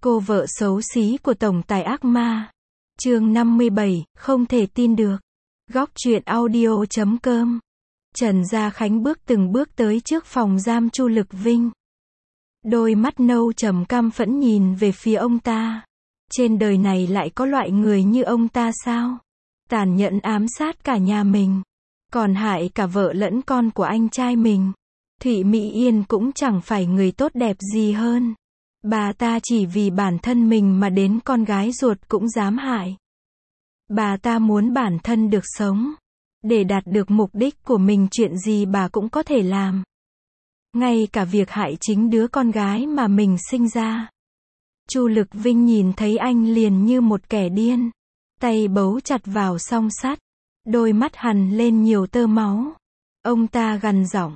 Cô vợ xấu xí của tổng tài ác ma. Chương 57, không thể tin được. Góc truyện audio.com. Trần Gia Khánh từng bước tới trước phòng giam Chu Lực Vinh. Đôi mắt nâu trầm căm phẫn nhìn về phía ông ta. Trên đời này lại có loại người như ông ta sao? Tàn nhẫn ám sát cả nhà mình, còn hại cả vợ lẫn con của anh trai mình. Thụy Mỹ Yên cũng chẳng phải người tốt đẹp gì hơn. Bà ta chỉ vì bản thân mình mà đến con gái ruột cũng dám hại. Bà ta muốn bản thân được sống. Để đạt được mục đích của mình, chuyện gì bà cũng có thể làm. Ngay cả việc hại chính đứa con gái mà mình sinh ra. Chu Lực Vinh nhìn thấy anh liền như một kẻ điên. Tay bấu chặt vào song sắt. Đôi mắt hằn lên nhiều tơ máu. Ông ta gằn giọng,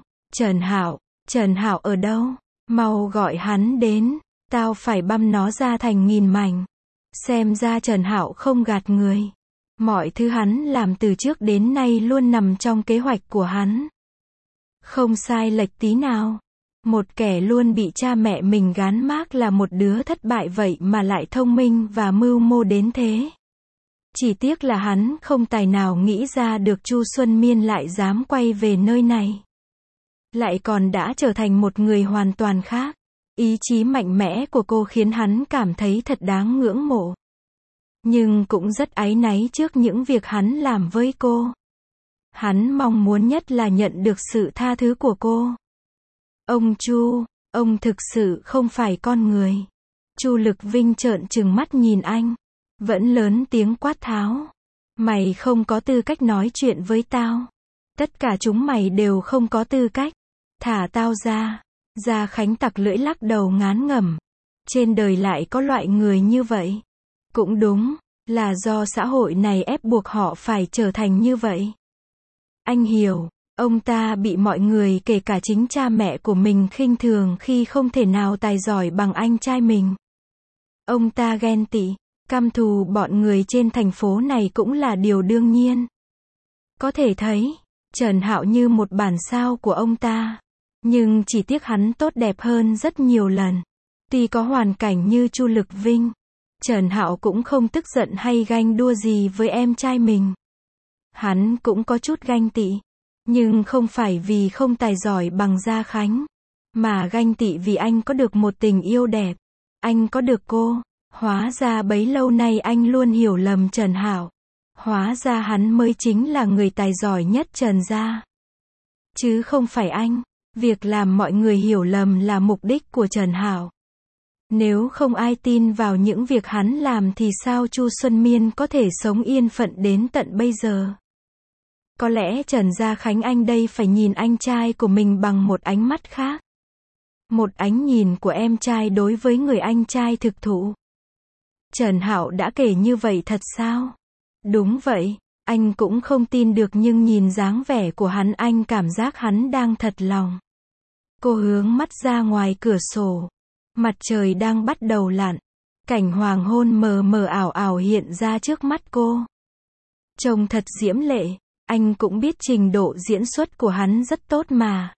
Trần Hạo ở đâu? Mau gọi hắn đến. Tao phải băm nó ra thành nghìn mảnh. Xem ra Trần Hạo không gạt người. Mọi thứ hắn làm từ trước đến nay luôn nằm trong kế hoạch của hắn. Không sai lệch tí nào. Một kẻ luôn bị cha mẹ mình gán mác là một đứa thất bại vậy mà lại thông minh và mưu mô đến thế. Chỉ tiếc là hắn không tài nào nghĩ ra được Chu Xuân Miên lại dám quay về nơi này. Lại còn đã trở thành một người hoàn toàn khác. Ý chí mạnh mẽ của cô khiến hắn cảm thấy thật đáng ngưỡng mộ. Nhưng cũng rất áy náy trước những việc hắn làm với cô. Hắn mong muốn nhất là nhận được sự tha thứ của cô. Ông Chu, ông thực sự không phải con người. Chu Lực Vinh trợn trừng mắt nhìn anh. Vẫn lớn tiếng quát tháo. Mày không có tư cách nói chuyện với tao. Tất cả chúng mày đều không có tư cách. Thả tao ra. Gia Khánh tặc lưỡi lắc đầu ngán ngẩm. Trên đời lại có loại người như vậy. Cũng đúng, là do xã hội này ép buộc họ phải trở thành như vậy. Anh hiểu, ông ta bị mọi người kể cả chính cha mẹ của mình khinh thường khi không thể nào tài giỏi bằng anh trai mình. Ông ta ghen tị, căm thù bọn người trên thành phố này cũng là điều đương nhiên. Có thể thấy, Trần Hạo như một bản sao của ông ta. Nhưng chỉ tiếc hắn tốt đẹp hơn rất nhiều lần. Tuy có hoàn cảnh như Chu Lực Vinh, Trần Hạo cũng không tức giận hay ganh đua gì với em trai mình. Hắn cũng có chút ganh tị, nhưng không phải vì không tài giỏi bằng Gia Khánh, mà ganh tị vì anh có được một tình yêu đẹp. Anh có được cô. Hóa ra bấy lâu nay anh luôn hiểu lầm Trần Hạo. Hóa ra hắn mới chính là người tài giỏi nhất Trần gia. Chứ không phải anh. Việc làm mọi người hiểu lầm là mục đích của Trần Hạo. Nếu không ai tin vào những việc hắn làm thì sao Chu Xuân Miên có thể sống yên phận đến tận bây giờ? Có lẽ Trần Gia Khánh anh đây phải nhìn anh trai của mình bằng một ánh mắt khác. Một ánh nhìn của em trai đối với người anh trai thực thụ. Trần Hạo đã kể như vậy thật sao? Đúng vậy, anh cũng không tin được nhưng nhìn dáng vẻ của hắn anh cảm giác hắn đang thật lòng. Cô hướng mắt ra ngoài cửa sổ. Mặt trời đang bắt đầu lặn. Cảnh hoàng hôn mờ mờ ảo ảo hiện ra trước mắt cô. Trông thật diễm lệ. Anh cũng biết trình độ diễn xuất của hắn rất tốt mà.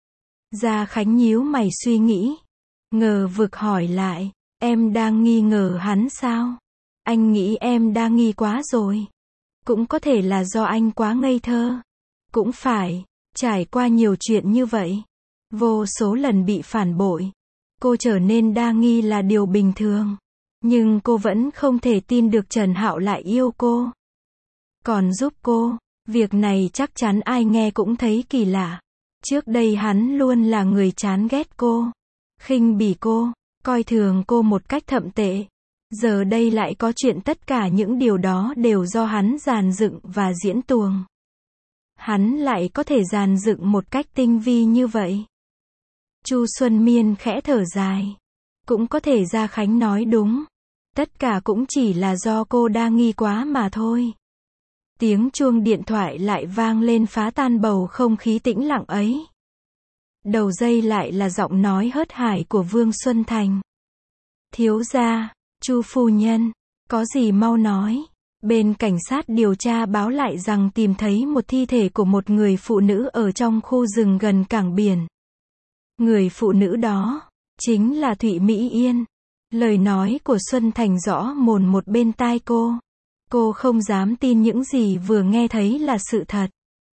Gia Khánh nhíu mày suy nghĩ. Ngờ vực hỏi lại. Em đang nghi ngờ hắn sao? Anh nghĩ em đang nghi quá rồi. Cũng có thể là do anh quá ngây thơ. Cũng phải. Trải qua nhiều chuyện như vậy. Vô số lần bị phản bội. Cô trở nên đa nghi là điều bình thường. Nhưng cô vẫn không thể tin được Trần Hạo lại yêu cô. Còn giúp cô. Việc này chắc chắn ai nghe cũng thấy kỳ lạ. Trước đây hắn luôn là người chán ghét cô. Khinh bỉ cô. Coi thường cô một cách thậm tệ. Giờ đây lại có chuyện tất cả những điều đó đều do hắn dàn dựng và diễn tuồng. Hắn lại có thể dàn dựng một cách tinh vi như vậy. Chu Xuân Miên khẽ thở dài. Cũng có thể Gia Khánh nói đúng. Tất cả cũng chỉ là do cô đa nghi quá mà thôi. Tiếng chuông điện thoại lại vang lên phá tan bầu không khí tĩnh lặng ấy. Đầu dây lại là giọng nói hớt hải của Vương Xuân Thành. Thiếu gia, Chu phu nhân, có gì mau nói. Bên cảnh sát điều tra báo lại rằng tìm thấy một thi thể của một người phụ nữ ở trong khu rừng gần cảng biển. Người phụ nữ đó chính là Thụy Mỹ Yên. Lời nói của Xuân Thành rõ mồn một bên tai cô. Cô không dám tin những gì vừa nghe thấy là sự thật.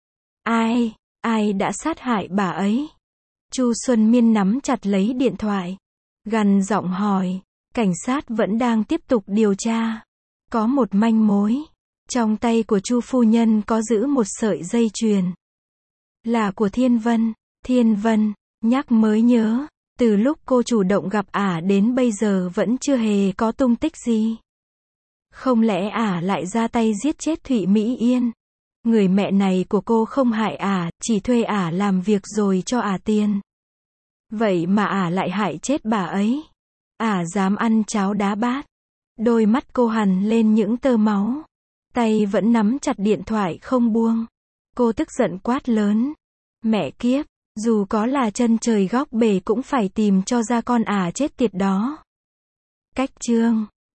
Ai đã sát hại bà ấy? Chu Xuân Miên nắm chặt lấy điện thoại, gằn giọng hỏi. Cảnh sát vẫn đang tiếp tục điều tra. Có một manh mối. Trong tay của Chu phu nhân có giữ một sợi dây chuyền. Là của Thiên Vân. Thiên Vân, nhắc mới nhớ, từ lúc cô chủ động gặp ả đến bây giờ vẫn chưa hề có tung tích gì. Không lẽ ả lại ra tay giết chết Thụy Mỹ Yên? Người mẹ này của cô không hại ả, chỉ thuê ả làm việc rồi cho ả tiền. Vậy mà ả lại hại chết bà ấy. Ả dám ăn cháo đá bát. Đôi mắt cô hằn lên những tơ máu. Tay vẫn nắm chặt điện thoại không buông. Cô tức giận quát lớn. Mẹ kiếp, dù có là chân trời góc bể cũng phải tìm cho ra con ả chết tiệt đó. Cách chương